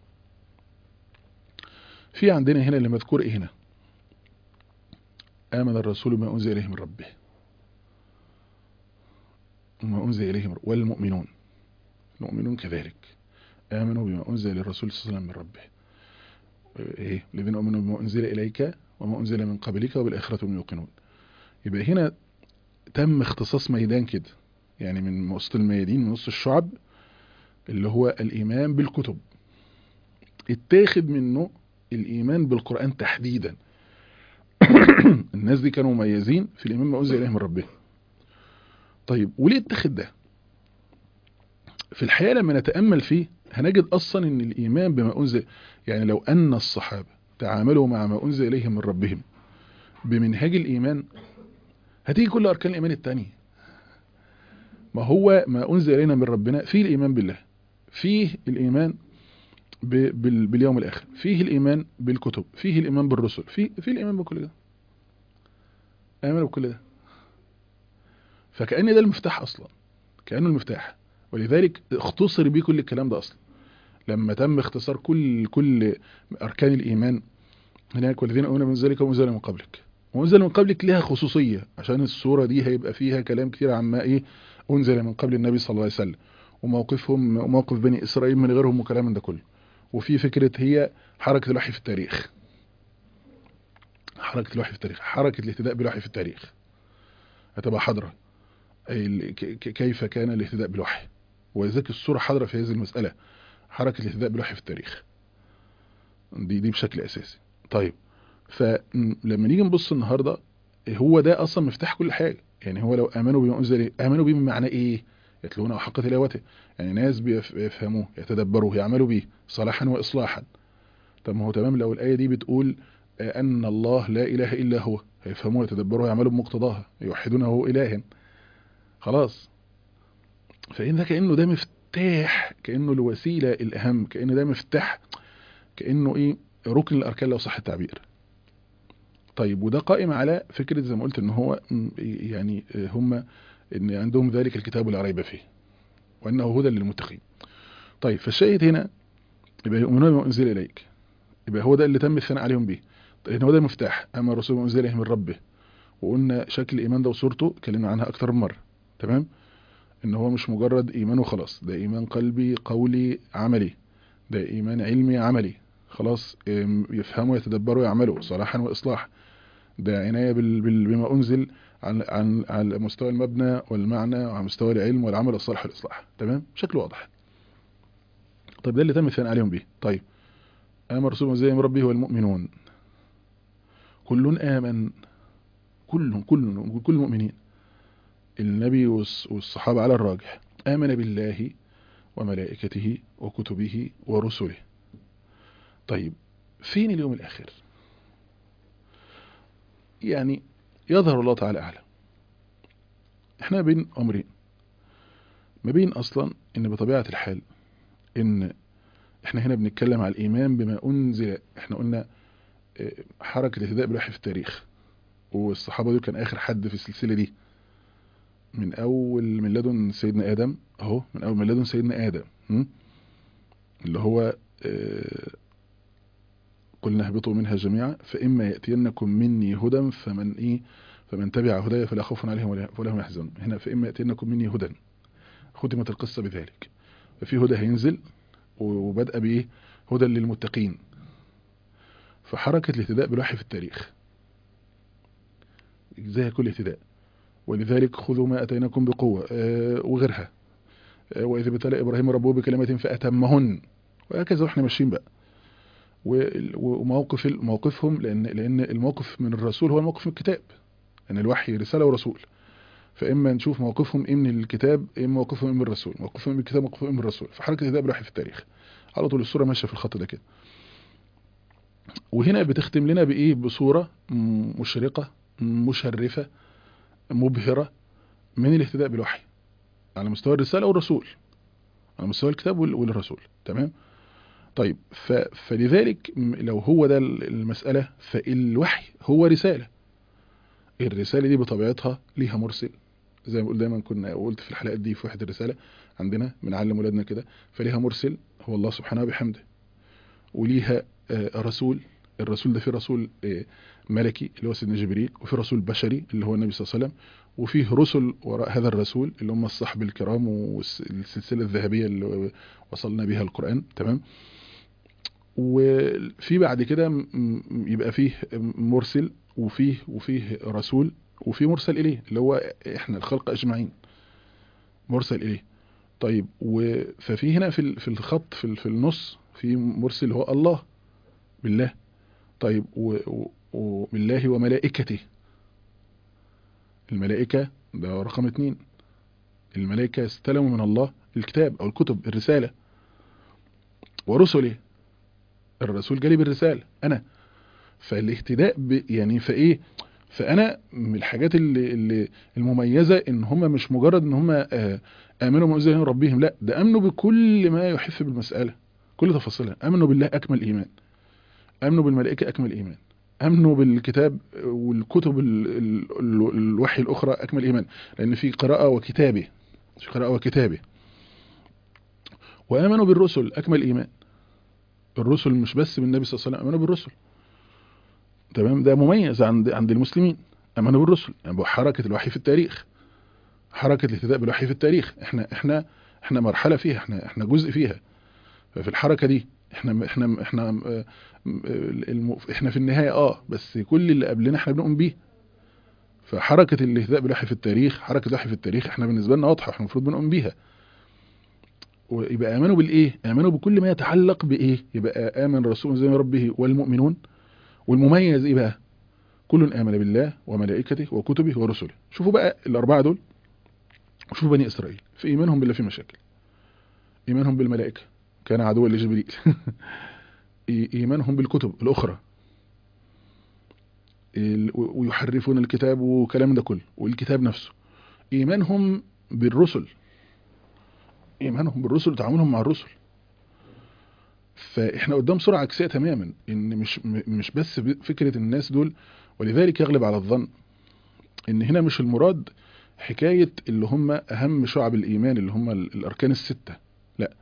S1: في عندنا هنا اللي مذكور إيه هنا؟ آمن الرسول بما أنزل إليه من ربه. وما أنزل إليهم والمؤمنون، المؤمنون كذلك آمنوا بما أنزل للرسول صلى الله عليه وسلم من ربه. إيه؟ الذين آمنوا بما أنزل إليك وما أنزل من قبلك وبالآخرة هم يوقنون. يبقى هنا تم اختصاص ميدان كده، يعني من وسط الميادين، من وسط الشعب اللي هو الإيمان بالكتب، اتاخد منه الإيمان بالقرآن تحديدا. الناس دي كانوا مميزين في الإيمان بما أنزل إليهم من ربهم. طيب وليه اتخذ ده؟ في الحقيقة لما نتأمل فيه هنجد أصلا أن الإيمان بما أنزل، يعني لو أن الصحابة تعاملوا مع ما أنزل إليهم من ربهم بمنهاج الإيمان هتيجي كل أركان الإيمان التانية. ما هو ما أنزل إلينا من ربنا فيه الإيمان بالله، فيه الإيمان باليوم الآخر، فيه الإيمان بالكتب، فيه الإيمان بالرسل، فيه الإيمان بكل ده، آمنوا بكل ده. فكأن ده المفتاح أصلا، كأنه المفتاح، ولذلك اختصر بيه كل الكلام ده أصلا لما تم اختصار كل أركان الإيمان هناك. والذين آمنوا من ذلك وأنزل من قبلك، وأنزل من قبلك لها خصوصية عشان السورة دي هيبقى فيها كلام كتير عما إيه أنزل من قبل النبي صلى الله عليه وسلم وموقفهم وموقف بني إسرائيل من غيرهم وكلام من ده كله. وفي فكرة هي حركة الوحي في التاريخ، حركة الوحي في التاريخ، حركة الاهتداء بالوحي في التاريخ هتبقى حاضرة، كيف كان الاهتداء بالوحي، ولذلك السورة حاضرة في هذه المسألة، حركة الاهتداء بالوحي في التاريخ دي بشكل أساسي. طيب فلما نيجي نبص النهاردة هو ده أصلا مفتاح كل حاجة. يعني هو لو آمنوا بما أنزل، آمنوا بيه بمعنى إيه؟ يتلونه حق تلاوته، يعني ناس بيفهموه يتدبروه يعملوا بيه صلاحا وإصلاحا. طب ما هو تمام، لو الآية دي بتقول أن الله لا إله إلا هو، هيفهموه يتدبروه يعملوا بمقتضاها يوحدونه إلها، خلاص. فإن ده كأنه ده مفتاح، كأنه الوسيلة الأهم، كأنه ده مفتاح، كأنه إيه ركن الأركان لو صح التعبير. طيب وده قائم على فكرة زي ما قلت ان هو يعني هم ان عندهم ذلك الكتاب لا ريب فيه وانه هدى للمتقين. طيب فالشاهد هنا يبقى يؤمنون بما انزل اليك، يبقى هو ده اللي تم الثناء عليهم به، لان هو ده المفتاح. اما الرسول بما انزل اليه من ربه، وقلنا شكل الايمان ده وصورته اتكلمنا عنها اكتر من مره، تمام؟ ان هو مش مجرد ايمان وخلاص، ده ايمان قلبي قولي عملي، ده ايمان علمي عملي، خلاص يفهموا يتدبروا يعملوا صلاحا واصلاحا، ده عناية بما أنزل على مستوى المبنى والمعنى وعلى مستوى العلم والعمل الصالح والإصلاح، تمام؟ بشكل واضح. طيب ده اللي تم الثناء عليهم به. طيب آمن رسول زي من ربه والمؤمنون كل آمن، كل المؤمنين، النبي والصحابة على الراجح، آمن بالله وملائكته وكتبه ورسله. طيب فين اليوم الآخر؟ يعني يظهر الله تعالى أعلم. احنا بين أمرين، ما بين أصلا إن بطبيعة الحال إن احنا هنا بنتكلم على الإيمان بما أنزل، احنا قلنا حركة الاهتداء بالوحي في التاريخ، والصحابة دول كان آخر حد في السلسلة دي من أول من لدن سيدنا آدم، أهو من أول من لدن سيدنا آدم، اللي هو قلنا اهبطوا منها جميعا فإما يأتينكم مني هدى فمن تبع هدايا فلا خوف عليهم ولا هم يحزنون. هنا فإما يأتينكم مني هدى، ختمت القصة بذلك، ففي هدى هينزل وبدأ بإيه؟ هدى للمتقين. فحركة الاهتداء بالوحي في التاريخ زي كل اهتداء، ولذلك خذوا ما أتيناكم بقوة وغيرها، وإذا ابتلى إبراهيم ربه بكلمات فأتمهن، وهكذا احنا ماشيين بقى. وموقفهم لأن الموقف من الرسول هو الموقف من الكتاب، أن الوحي رسالة ورسول، فإما نشوف موقفهم إيه من الكتاب، إما موقفهم إيه من الرسول، موقفهم من الكتاب، موقفهم إيه من الرسول. فحركة الاهتداء بالوحي في التاريخ على طول الصورة ماشية في الخط ده كده. وهنا بتختم لنا بإيه؟ بصورة مشرقة مشرفة مبهرة من الاهتداء بالوحي على مستوى الرسالة والرسول، على مستوى الكتاب والرسول، تمام؟ طيب فلذلك لو هو ده المسألة، فالوحي هو رسالة، الرسالة دي بطبيعتها ليها مرسل، زي ما بقول دايما، كنا قلت في الحلقات دي في وحدة الرسالة عندنا بنعلم ولادنا كده، فليها مرسل هو الله سبحانه وبحمده، وليها رسول، الرسول ده في رسول ملكي اللي هو سيدنا جبريل، وفي رسول بشري اللي هو النبي صلى الله عليه وسلم، وفيه رسل وراء هذا الرسول اللي هم الصحب الكرام والسلسلة الذهبية اللي وصلنا بها القرآن. تمام. وفي بعد كده يبقى فيه مرسل وفيه رسول وفيه مرسل إليه اللي هو احنا الخلق أجمعين مرسل إليه. طيب ففي هنا في الخط في النص في مرسل هو الله بالله. طيب وبالله وملائكته. الملائكة ده رقم 2. الملائكة استلموا من الله الكتاب أو الكتب الرسالة. ورسله الرسول جالي بالرسالة أنا. فالاهتداء يعني فإيه فأنا من الحاجات اللي المميزة إن هم مش مجرد إن هم آمنوا بما أنزل من ربهم، لا ده آمنوا بكل ما يحف بالمسألة كل تفاصيلها. آمنوا بالله أكمل إيمان، آمنوا بالملائكة أكمل إيمان، آمنوا بالكتاب والكتب الوحي الأخرى أكمل إيمان، لأن في قراءة وكتابة وآمنوا بالرسل أكمل إيمان. الرسل مش بس بالنبي صلى الله عليه وسلم، آمنوا بالرسل. تمام. ده مميز عند المسلمين. آمنوا بالرسل يعني بحركة الوحي في التاريخ، حركة الاهتداء بالوحي في التاريخ. احنا مرحلة فيها، احنا جزء فيها. ففي الحركة دي احنا في النهاية بس كل اللي قبلنا احنا بنقوم بيه. فحركة الاهتداء بالوحي في التاريخ، حركة الوحي في التاريخ احنا بالنسبة لنا واضحة، احنا المفروض بنقوم بيها. ويبقى آمنوا بالإيه؟ آمنوا بكل ما يتعلق بإيه؟ يبقى آمن رسول زي ربه والمؤمنون. والمميز إيه بقى؟ كل آمن بالله وملائكته وكتبه ورسله. شوفوا بقى الأربعة دول، وشوفوا بني إسرائيل في إيمانهم بالله في مشاكل. إيمانهم بالملائكة كان عدوا لجبريل. إيمانهم بالكتب الأخرى ويحرفون الكتاب وكلام ده كله والكتاب نفسه. إيمانهم بالرسل وتعاملهم مع الرسل. فإحنا قدام صورة عكسية تماما، إن مش بس فكرة الناس دول. ولذلك يغلب على الظن إن هنا مش المراد حكاية اللي هم أهم شعب الإيمان اللي هم الأركان الستة، لا.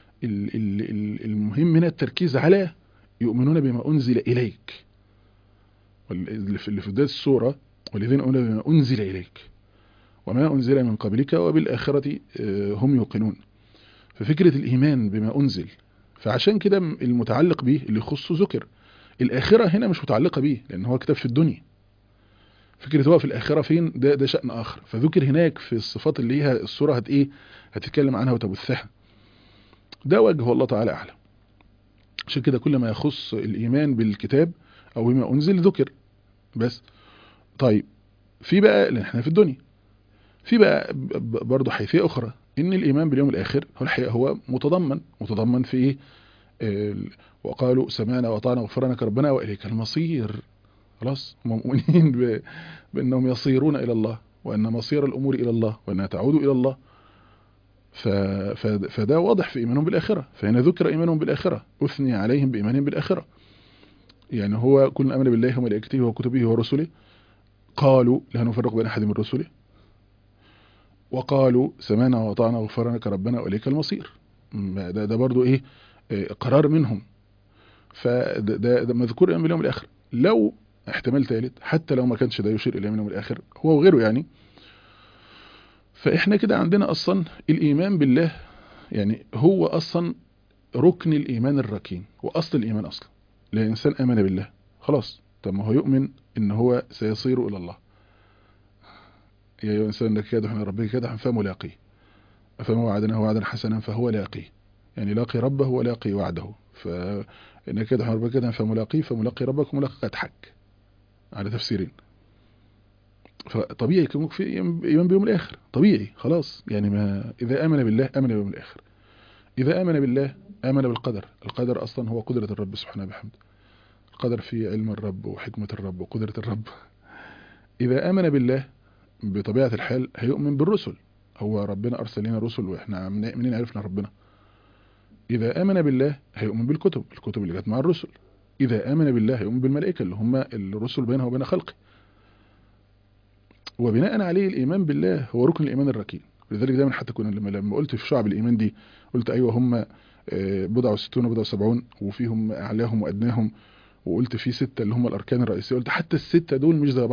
S1: المهم هنا التركيز على يؤمنون بما أنزل إليك، اللي في بداية السورة والذين يؤمنون بما أنزل إليك وما أنزل من قبلك وبالآخرة هم يوقنون. ففكرة الإيمان بما أنزل، فعشان كده المتعلق به اللي يخصه ذكر. الآخرة هنا مش متعلقة به لأن هو كتاب في الدنيا. فكرة هو في الآخرة فين، ده شأن آخر. فذكر هناك في الصفات اللي هي السورة هتتكلم عنها وتبثها. ده وجه الله تعالى أعلم. عشان كده كل ما يخص الإيمان بالكتاب أو بما أنزل ذكر بس. طيب في بقى، لأن احنا في الدنيا، في بقى برضو حيثية أخرى، إن الإيمان باليوم الآخر هو الحقيقة هو متضمن في إيه؟ وقالوا سمعنا وأطعنا غفرانك ربنا وإليك المصير. خلاص هم مؤمنين بأنهم يصيرون إلى الله، وأن مصير الأمور إلى الله، وأنها تعود إلى الله. فده واضح في إيمانهم بالآخرة. فهنا ذكر إيمانهم بالآخرة، أثني عليهم بإيمانهم بالآخرة. يعني هو كل أمن بالله وملائكته وكتبه ورسله قالوا لا نفرق بين أحد من رسله وقالوا سمعنا وأطعنا غفرانك ربنا وإليك المصير. ده برضو إيه؟ قرار منهم. فده مذكور إيمان باليوم الآخر. لو احتمال ثالث حتى لو ما كانش ده يشير إلى اليوم الآخر هو وغيره يعني، فإحنا كده عندنا أصلا الإيمان بالله يعني هو أصلا ركن الإيمان الركين وأصل الإيمان أصلا. الإنسان آمن بالله خلاص، طب ما هو يؤمن إن هو سيصير إلى الله. يا أيها الإنسان إنك كادح إلى ربك كادحا فملاقيه فما وعدناه وعدا حسنا فهو لاقيه. يعني لاقي ربه ولاقي وعده. فإنك كادح إلى ربك كادحا فملاقيه فملاقي ربك وملاقي قدحك على تفسيرين. فطبيعي يكون في إيمان بيوم الآخر طبيعي خلاص. يعني ما إذا آمن بالله آمن بيوم الآخر. إذا آمن بالله آمن بالقدر. القدر أصلا هو قدرة الرب سبحانه وبحمده. القدر في علم الرب وحكمة الرب وقدرة الرب. إذا آمن بالله بطبيعة الحال هيؤمن بالرسل. هو ربنا أرسل لنا رسل وإحنا منين عرفنا ربنا؟ إذا آمن بالله هيؤمن بالكتب اللي جت مع الرسل. إذا آمن بالله هيؤمن بالملائكة اللي هم الرسل بينها وبين خلقه. وبناء عليه الإيمان بالله هو ركن الإيمان الركين. لذلك دايما حتى كنا لما قلت في شعب الإيمان دي قلت أيوة هم بضع وستون وبضع وسبعون وفيهم أعلاهم وأدناهم، وقلت في 6 اللي هم الأركان الرئيسية. قلت حتى ال6 دول مش زي بعض.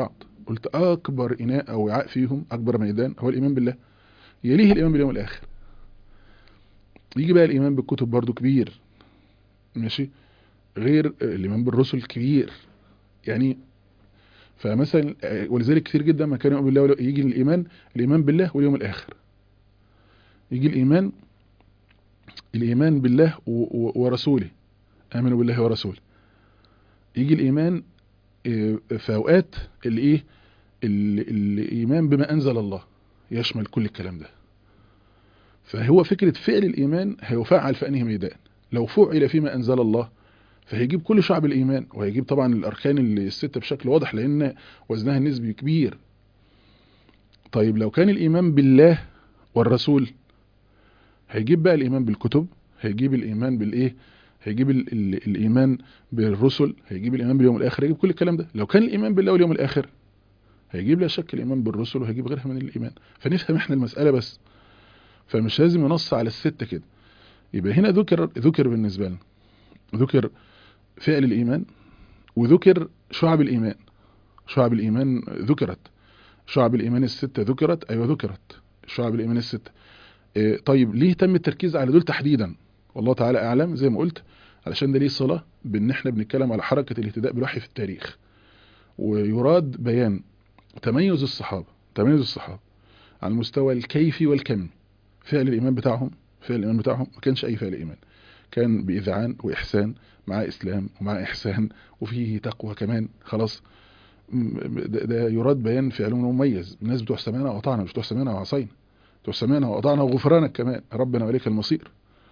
S1: قلت اكبر اناء او وعاء فيهم، اكبر ميدان هو الايمان بالله، يليه الايمان باليوم الاخر. يجي بقى الايمان بالكتب برضو كبير، ماشي، غير الايمان بالرسل كبير يعني. فمثلا ولذلك كثير جدا ما كان يؤمن بالله، يجي الايمان بالله واليوم الاخر، يجي الايمان بالله ورسوله، امنوا بالله ورسوله. يجي الايمان في اوقات الايه، الايمان بما انزل الله يشمل كل الكلام ده. فهو فكرة فعل الايمان هيفعل في انهي ميدان. لو فعل فيما انزل الله فهيجيب كل شعب الايمان، وهيجيب طبعا الاركان الستة بشكل واضح لان وزنها النسبي كبير. طيب لو كان الايمان بالله والرسول، هيجيب بقى الايمان بالكتب، هيجيب الايمان بالايه، هيجيب الايمان بالرسل، هيجيب الايمان باليوم الاخر، هيجيب كل الكلام ده. لو كان الايمان بالله واليوم الاخر، هيجيب لا شك الايمان بالرسل، وهيجيب غيرها من الايمان. فنفهم احنا المسألة بس، فمش لازم ينص على الستة كده. يبقى هنا ذكر بالنسبة لنا، ذكر فعل الايمان، وذكر شعب الايمان. شعب الايمان ذكرت، شعب الايمان الستة ذكرت، ايوه ذكرت شعب الايمان الستة. طيب ليه تم التركيز على دول تحديدا؟ والله تعالى اعلم زي ما قلت، علشان ده ليه صلة بان احنا بنتكلم على حركة الاهتداء بالوحي في التاريخ، ويراد بيان تميز الصحابة على المستوى الكيفي والكمي. فعل الايمان بتاعهم، ما كانش اي فعل ايمان، كان باذعان واحسان، مع اسلام ومع احسان وفيه تقوى كمان. خلاص، ده يراد بيان فعلهم مميز. الناس بتوع سمعنا وأطعنا، مش بتوع سمعنا وعصينا، بتوع سمعنا وأطعنا وغفرانك كمان ربنا وإليك المصير.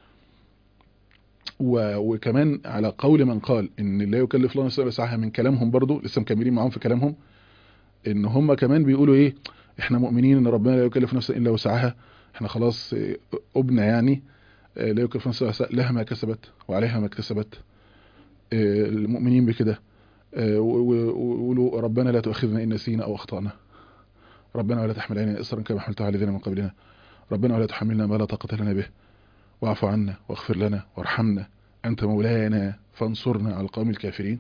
S1: وكمان على قول من قال ان لا يكلف الله نفسا الا وسعها، من كلامهم برضو لسه مكملين معاهم في كلامهم، ان هم كمان بيقولوا ايه، احنا مؤمنين ان ربنا لا يكلف نفسا الا وسعها، احنا خلاص ابنا يعني، لا يكلف نفسا الا وسعها، لها ما كسبت وعليها ما اكتسبت. المؤمنين بكده. ويقولوا ربنا لا تؤاخذنا ان نسينا او اخطانا، ربنا ولا تحمل علينا اصرا كما حملته على الذين من قبلنا، ربنا ولا تحملنا ما لا طاقة لنا به، واعف عنا واغفر لنا وارحمنا انت مولانا فانصرنا على القوم الكافرين.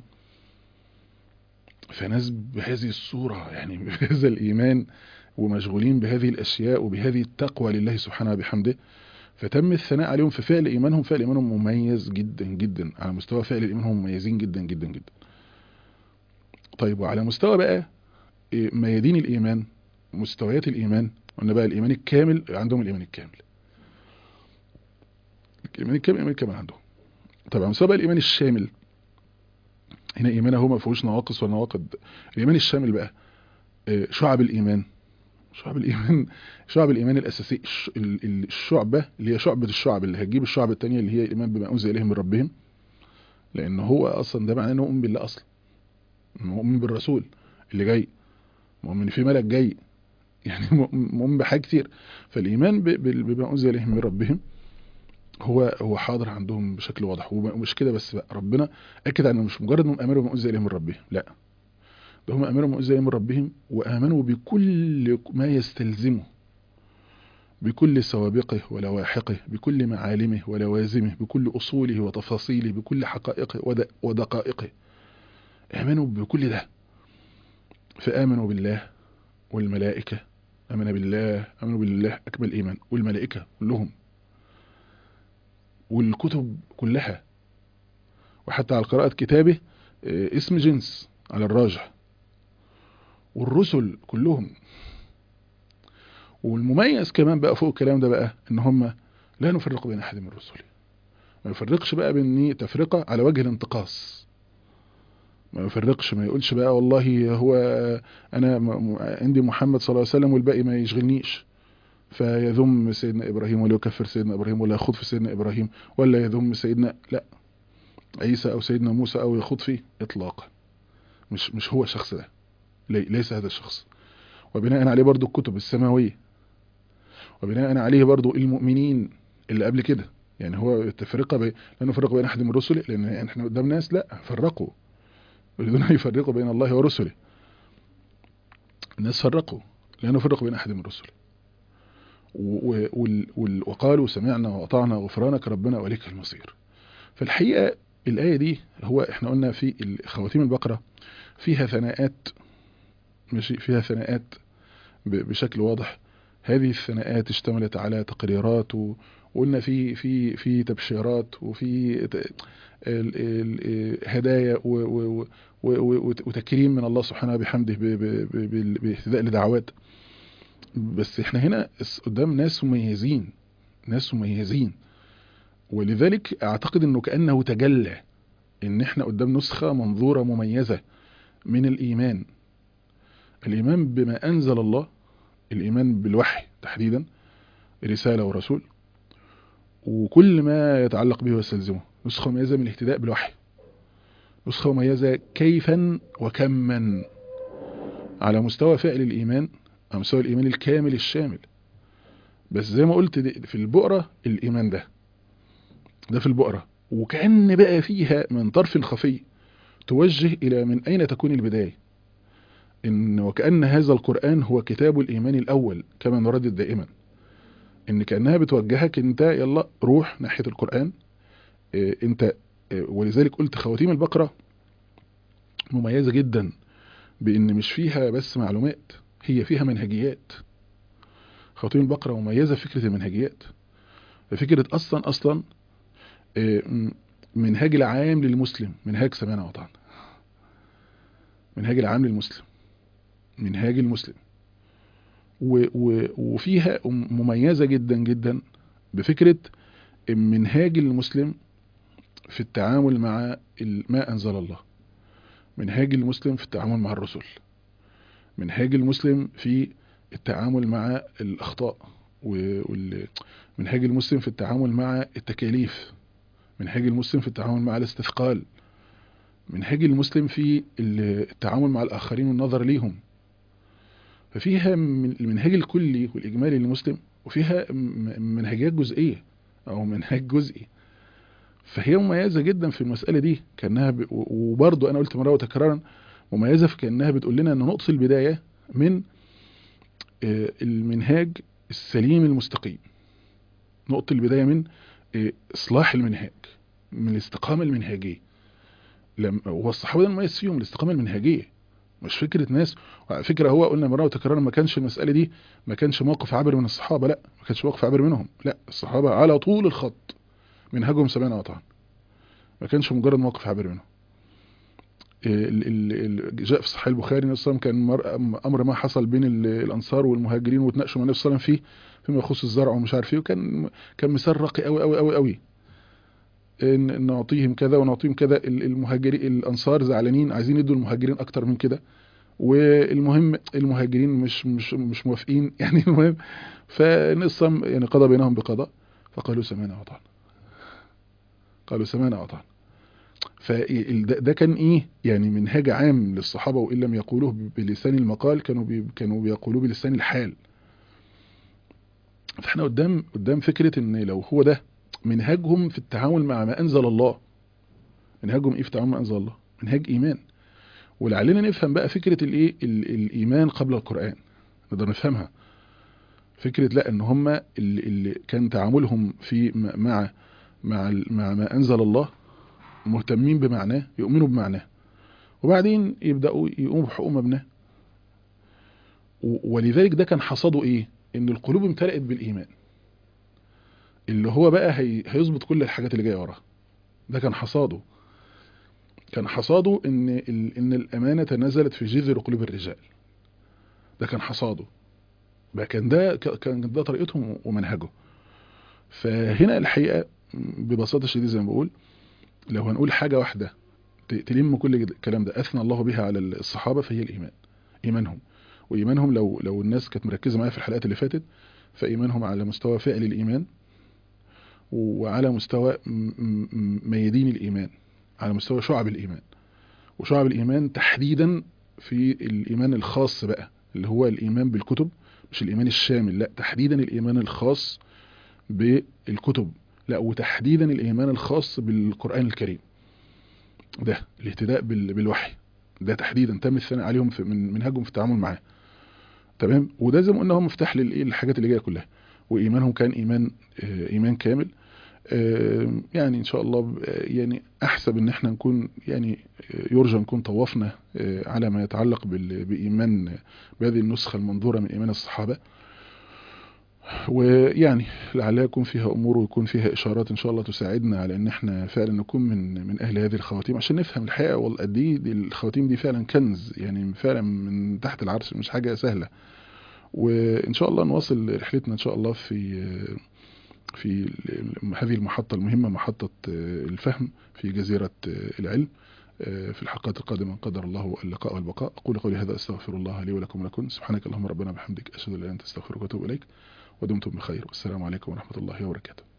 S1: فناس بهذه الصورة يعني بهذا الايمان، ومشغولين بهذه الاشياء وبهذه التقوى لله سبحانه وبحمده، فتم الثناء عليهم في فعل ايمانهم. فعل ايمانهم مميز جدا جدا، على مستوى فعل الايمان هم مميزين جدا جدا جدا. طيب وعلى مستوى بقى ميادين الايمان، مستويات الايمان، قلنا بقى الايمان الكامل عندهم، الايمان الكامل الايمان الكامل عندهم. طبعا مستوى بقى الايمان الشامل، هنا ايمانه هو ما فيهوش نواقص ولا نواقض. الايمان الشامل بقى شعب الايمان، شعب الايمان الاساسي، الشعبة اللي هي شعبة الشعب اللي هتجيب الشعب التانية اللي هي الايمان بما انزل اليهم من ربهم. لان هو اصلا ده معناه انه مؤمن بالله اصلا، مؤمن بالرسول اللي جاي، مؤمن في ملك جاي، يعني مؤمن بحاجة كتير. فالايمان بما انزل اليهم من ربهم هو حاضر عندهم بشكل واضح. ومش كده بس بقى، ربنا اكد انه مش مجرد انهم امنوا بما انزل اليهم من ربهم، لا، ده هم امنوا بما انزل اليهم من ربهم، وامنوا بكل ما يستلزمه، بكل سوابقه ولواحقه، بكل معالمه ولوازمه، بكل اصوله وتفاصيله، بكل حقائقه ودقائقه. امنوا بكل ده. فامنوا بالله والملائكه، امنوا بالله اكمل ايمان، والملائكه كلهم، والكتب كلها، وحتى على قراءة كتابه اسم جنس على الراجح، والرسل كلهم. والمميز كمان بقى فوق الكلام ده بقى ان هم لا نفرق بين احد من رسله، ما يفرقش بقى بين تفرقة على وجه الانتقاص، ما يفرقش، ما يقولش بقى والله هو انا عندي محمد صلى الله عليه وسلم والباقي ما يشغلنيش، فيذم سيدنا ابراهيم ولا يكفر سيدنا ابراهيم ولا يخوض في سيدنا ابراهيم، ولا يذم سيدنا لا عيسى او سيدنا موسى او يخوض فيه اطلاقا. مش هو الشخص ده، ليس هذا الشخص. وبناء عليه برضو الكتب السماوية، وبناء عليه برضو المؤمنين اللي قبل كده. يعني هو التفرقة لا نفرق بين احد من رسله، لان احنا قدام ناس لا فرقوا، يريدون ان يفرقوا بين الله ورسله. الناس فرقوا، لا نفرق بين احد من رسله، وقالوا سمعنا واطعنا غفرانك ربنا واليك المصير. فالحقيقة الآية دي، هو احنا قلنا في خواتيم البقرة فيها ثناءات ماشي، فيها ثناءات بشكل واضح. هذه الثناءات اشتملت على تقريرات، وقلنا في تبشيرات، وفي هدايا وتكريم من الله سبحانه بحمده باهتداء لدعوات. بس احنا هنا قدام ناس مميزين، ناس مميزين، ولذلك اعتقد انه كأنه تجلى ان احنا قدام نسخة منظورة مميزة من الايمان. الايمان بما انزل الله، الايمان بالوحي تحديدا، رسالة ورسول، وكل ما يتعلق به ويستلزمه. نسخة مميزة من الاهتداء بالوحي، نسخة مميزة كيفا وكما، على مستوى فعل الإيمان، على مستوى الإيمان الكامل الشامل. بس زي ما قلت في البؤرة الإيمان ده في البؤرة، وكأن بقى فيها من طرف خفي توجه إلى من أين تكون البداية، إن وكأن هذا القرآن هو كتاب الإيمان الأول كما نردد دائما، إن كأنها بتوجهك أنت يلا روح ناحية القرآن. أنت ولذلك قلت خواتيم البقرة مميزة جدا بإن مش فيها بس معلومات، هي فيها منهجيات. خواتيم البقرة مميزة فكرة المنهجيات، فكرة أصلا منهاج العام للمسلم، منهاج سمعنا وطعنا، منهاج العام للمسلم، منهاج المسلم. وفيها مميزة جدا جدا بفكرة منهاج المسلم في التعامل مع ما أنزل الله، منهاج المسلم في التعامل مع الرسل، منهاج المسلم في التعامل مع الأخطاء، منهاج المسلم في التعامل مع التكاليف، منهاج المسلم في التعامل مع الاستثقال، منهاج المسلم في التعامل مع الآخرين والنظر ليهم. ففيها المنهاج الكلي والإجمالي للمسلم، وفيها منهجيات جزئية أو منهج جزئي. فهي مميزة جدا في المسألة دي، كأنها وبرضو أنا قلت مرة وتكرارا مميزة في كأنها بتقول لنا أن نقطة البداية من المنهاج السليم المستقيم، نقطة البداية من إصلاح المنهاج، من الاستقامة المنهجية. والصحابة المميز فيهم الاستقامة المنهجية، مش فكرة ناس. فكرة هو قلنا مرة وتكرارا ما كانش المسألة دي، ما كانش موقف عابر من الصحابة، لا ما كانش موقف عابر منهم، لا الصحابة على طول الخط منهجهم سمعنا وطعنا، ما كانش مجرد موقف عابر منهم. جاء في صحيح البخاري النبي صلى الله عليه وسلم كان امر ما حصل بين الانصار والمهاجرين وتناقشوا مع النبي صلى الله عليه وسلم فيما يخص الزرع ومش عارف ايه، وكان مثال راقي قوي قوي قوي قوي، ان نعطيهم كذا ونعطيهم كذا. المهاجرين الانصار زعلانين عايزين يدوا المهاجرين اكتر من كده، والمهم المهاجرين مش موافقين يعني. المهم فالنبي صلى الله عليه وسلم يعني قضى بينهم بقضاء، فقالوا سمعنا وأطعنا، قالوا سمعنا وأطعنا. فده كان ايه يعني منهاج عام للصحابة، وإن لم يقولوه بلسان المقال كانوا بيقولوه بلسان الحال. فاحنا قدام فكرة ان لو هو ده منهجهم في التعامل مع ما أنزل الله، منهجهم ايه في التعامل مع ما أنزل الله؟ منهاج إيمان. ولعلنا نفهم بقى فكرة الايه الإيمان قبل القرآن، نقدر نفهمها. فكرة لا ان هم اللي كان تعاملهم في مع ما أنزل الله مهتمين بمعناه، يؤمنوا بمعناه، وبعدين يبدأوا يقوموا بحقوق مبناه. ولذلك ده كان حصاده ايه؟ ان القلوب امتلأت بالإيمان اللي هو بقى هيظبط كل الحاجات اللي جايه وراها. ده كان حصاده، كان حصاده ان الأمانة نزلت في جذر قلوب الرجال. ده كان حصاده بقى، كان ده طريقتهم ومنهجه. فهنا الحقيقة ببساطة شديدة زي ما بقول، لو هنقول حاجة واحدة تلم كل الكلام ده أثنى الله بها على الصحابة، فهي الإيمان، إيمانهم. وإيمانهم لو الناس كانت مركزة معايا في الحلقات اللي فاتت، فإيمانهم على مستوى فعل الإيمان، وعلى مستوى ميادين الإيمان، على مستوى شعب الإيمان. وشعب الإيمان تحديدا في الإيمان الخاص بقى اللي هو الإيمان بالكتب، مش الإيمان الشامل، لا تحديدا الإيمان الخاص بالكتب، لا وتحديدا الإيمان الخاص بالقرآن الكريم. ده الاهتداء بالوحي، ده تحديدا تم الثناء عليهم من منهجهم في التعامل معاه. تمام. وده زي ما قلنا هو مفتاح للحاجات اللي جايه كلها. وايمانهم كان ايمان كامل. يعني ان شاء الله يعني احسب ان احنا نكون يعني يرجى نكون طوفنا على ما يتعلق بايمان بهذه النسخة المنظورة من ايمان الصحابة، ويعني لعلها يكون فيها امور ويكون فيها اشارات ان شاء الله تساعدنا على ان احنا فعلا نكون من اهل هذه الخواتيم، عشان نفهم الحقيقة قد ايه الخواتيم دي فعلا كنز، يعني فعلا من تحت العرش، مش حاجة سهلة. وان شاء الله نواصل رحلتنا ان شاء الله في هذه المحطة المهمة، محطة الفهم في جزيرة العلم. في الحلقات القادمة إن قدر الله اللقاء والبقاء. أقول قولي هذا، أستغفر الله لي ولكم ولكم. سبحانك اللهم ربنا بحمدك، أشهد أن لا إله إلا أنت، أستغفرك وأتوب إليك. ودمتم بخير، والسلام عليكم ورحمة الله وبركاته.